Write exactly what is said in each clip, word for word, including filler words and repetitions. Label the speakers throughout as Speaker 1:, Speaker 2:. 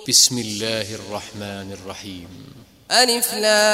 Speaker 1: بسم الله الرحمن الرحيم.
Speaker 2: ألف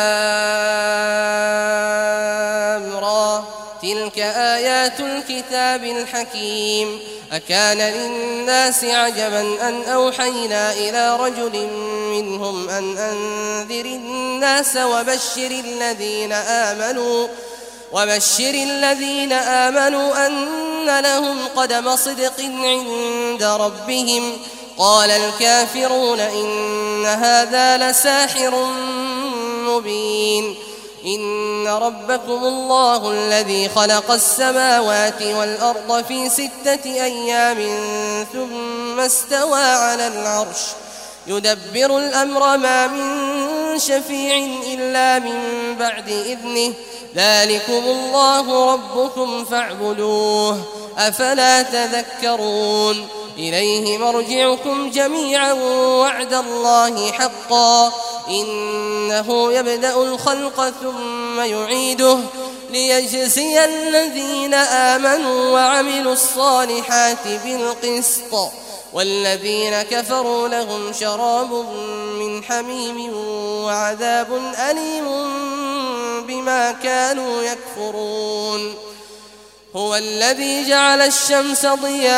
Speaker 2: لام را تلك آيات الكتاب الحكيم. أكان للناس عجبا أن أوحينا إلى رجل منهم أن أنذر الناس وبشر الذين آمنوا وبشر الذين آمنوا أن لهم قدم صدق عند ربهم. قال الكافرون إن هذا لساحر مبين. إن ربكم الله الذي خلق السماوات والأرض في ستة أيام ثم استوى على العرش يدبر الأمر ما من شفيع إلا من بعد إذنه. ذلكم الله ربكم فاعبدوه أفلا تذكرون. إليه مرجعكم جميعا وعد الله حقا إنه يبدأ الخلق ثم يعيده ليجزي الذين آمنوا وعملوا الصالحات بالقسط والذين كفروا لهم شراب من حميم وعذاب أليم بما كانوا يكفرون. هو الذي جعل الشمس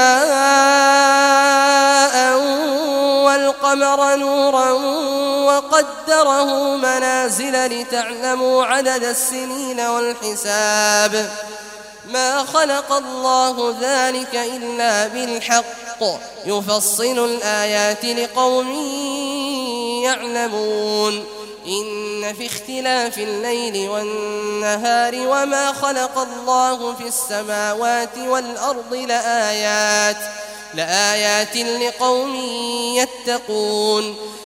Speaker 2: ضياء والقمر نورا وقدره منازل لتعلموا عدد السنين والحساب. ما خلق الله ذلك إلا بالحق يفصل الآيات لقوم يعلمون. إن في اختلاف الليل والنهار وما خلق الله في السماوات والأرض لآيات لآيات لقوم يتقون.